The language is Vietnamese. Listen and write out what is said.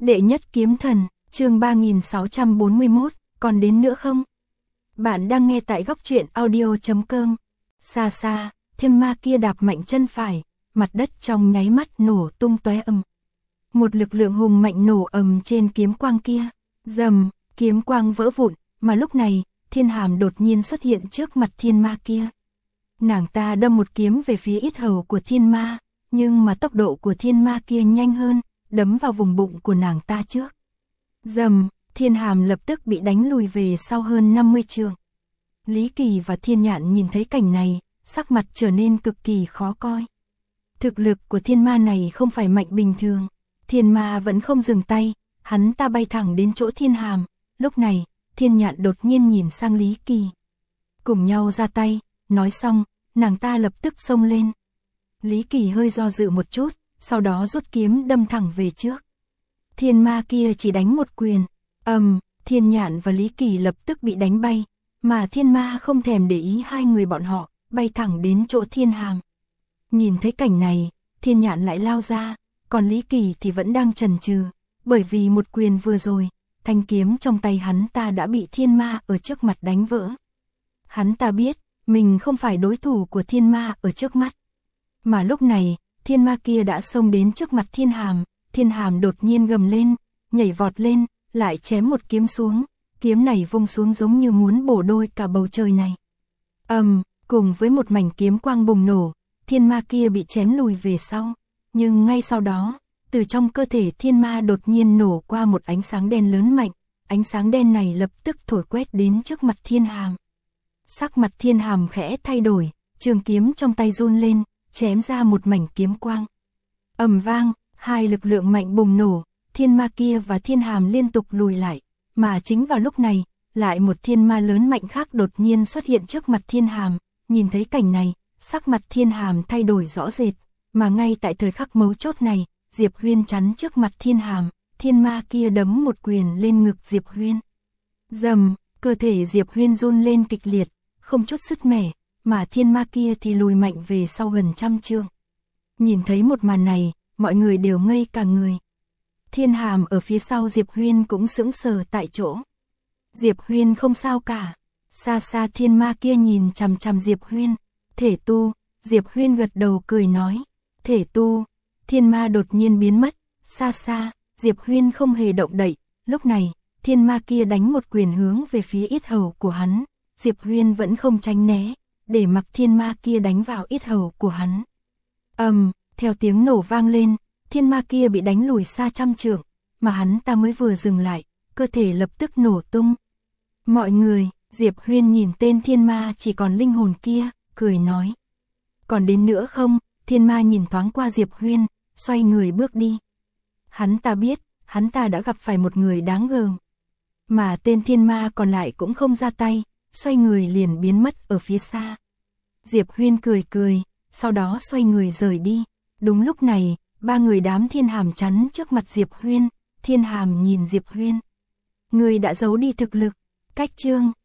Đệ nhất kiếm thần, chương 3641, còn đến nữa không? Bạn đang nghe tại góc truyện audio.com. Xa xa, thiên ma kia đạp mạnh chân phải, mặt đất trong nháy mắt nổ tung tóe ầm. Một lực lượng hùng mạnh nổ ầm trên kiếm quang kia, rầm, kiếm quang vỡ vụn, mà lúc này, Thiên Hàm đột nhiên xuất hiện trước mặt thiên ma kia. Nàng ta đâm một kiếm về phía yết hầu của thiên ma, nhưng mà tốc độ của thiên ma kia nhanh hơn, đấm vào vùng bụng của nàng ta trước. Rầm, Thiên Hàm lập tức bị đánh lùi về sau hơn 50 trượng. Lý Kỳ và Thiên Nhạn nhìn thấy cảnh này, sắc mặt trở nên cực kỳ khó coi. Thực lực của thiên ma này không phải mạnh bình thường. Thiên ma vẫn không dừng tay, hắn ta bay thẳng đến chỗ Thiên Hàm. Lúc này, Thiên Nhạn đột nhiên nhìn sang Lý Kỳ. Cùng nhau ra tay, nói xong, nàng ta lập tức xông lên. Lý Kỳ hơi do dự một chút, sau đó rút kiếm đâm thẳng về trước. Thiên ma kia chỉ đánh một quyền, Thiên Nhạn và Lý Kỳ lập tức bị đánh bay, mà thiên ma không thèm để ý hai người bọn họ, bay thẳng đến chỗ Thiên Hàm. Nhìn thấy cảnh này, Thiên Nhạn lại lao ra, còn Lý Kỳ thì vẫn đang chần chừ, bởi vì một quyền vừa rồi, thanh kiếm trong tay hắn ta đã bị thiên ma ở trước mặt đánh vỡ. Hắn ta biết, mình không phải đối thủ của thiên ma ở trước mắt. Mà lúc này, thiên ma kia đã xông đến trước mặt Thiên Hàm đột nhiên gầm lên, nhảy vọt lên, lại chém một kiếm xuống, kiếm này vung xuống giống như muốn bổ đôi cả bầu trời này. Cùng với một mảnh kiếm quang bùng nổ, thiên ma kia bị chém lùi về sau, nhưng ngay sau đó, từ trong cơ thể thiên ma đột nhiên nổ qua một ánh sáng đen lớn mạnh, ánh sáng đen này lập tức thổi quét đến trước mặt Thiên Hàm. Sắc mặt Thiên Hàm khẽ thay đổi, trường kiếm trong tay run lên, chém ra một mảnh kiếm quang. Ầm vang, hai lực lượng mạnh bùng nổ, thiên ma kia và Thiên Hàm liên tục lùi lại, mà chính vào lúc này, lại một thiên ma lớn mạnh khác đột nhiên xuất hiện trước mặt Thiên Hàm. Nhìn thấy cảnh này, sắc mặt Thiên Hàm thay đổi rõ rệt, mà ngay tại thời khắc mấu chốt này, Diệp Huyên chắn trước mặt Thiên Hàm, thiên ma kia đấm một quyền lên ngực Diệp Huyên. Rầm, cơ thể Diệp Huyên run lên kịch liệt, không chút sứt mẻ, mà thiên ma kia thì lùi mạnh về sau gần trăm trượng. Nhìn thấy một màn này, mọi người đều ngây cả người. Thiên Hàm ở phía sau Diệp Huyên cũng sững sờ tại chỗ. Diệp Huyên không sao cả. Xa xa thiên ma kia nhìn chằm chằm Diệp Huyên. Thể tu, Diệp Huyên gật đầu cười nói. Thể tu, thiên ma đột nhiên biến mất. Xa xa, Diệp Huyên không hề động đậy. Lúc này, thiên ma kia đánh một quyền hướng về phía yết hầu của hắn. Diệp Huyên vẫn không tránh né, để mặc thiên ma kia đánh vào yết hầu của hắn. Theo tiếng nổ vang lên, thiên ma kia bị đánh lùi xa trăm trượng, mà hắn ta mới vừa dừng lại, cơ thể lập tức nổ tung. Mọi người, Diệp Huyên nhìn tên thiên ma chỉ còn linh hồn kia, cười nói. Còn đến nữa không? Thiên ma nhìn thoáng qua Diệp Huyên, xoay người bước đi. Hắn ta biết, hắn ta đã gặp phải một người đáng gờm. Mà tên thiên ma còn lại cũng không ra tay, xoay người liền biến mất ở phía xa. Diệp Huyên cười cười, sau đó xoay người rời đi. Đúng lúc này, ba người đám Thiên Hàm chắn trước mặt Diệp Huyên. Thiên Hàm nhìn Diệp Huyên. Người đã giấu đi thực lực. Cách chương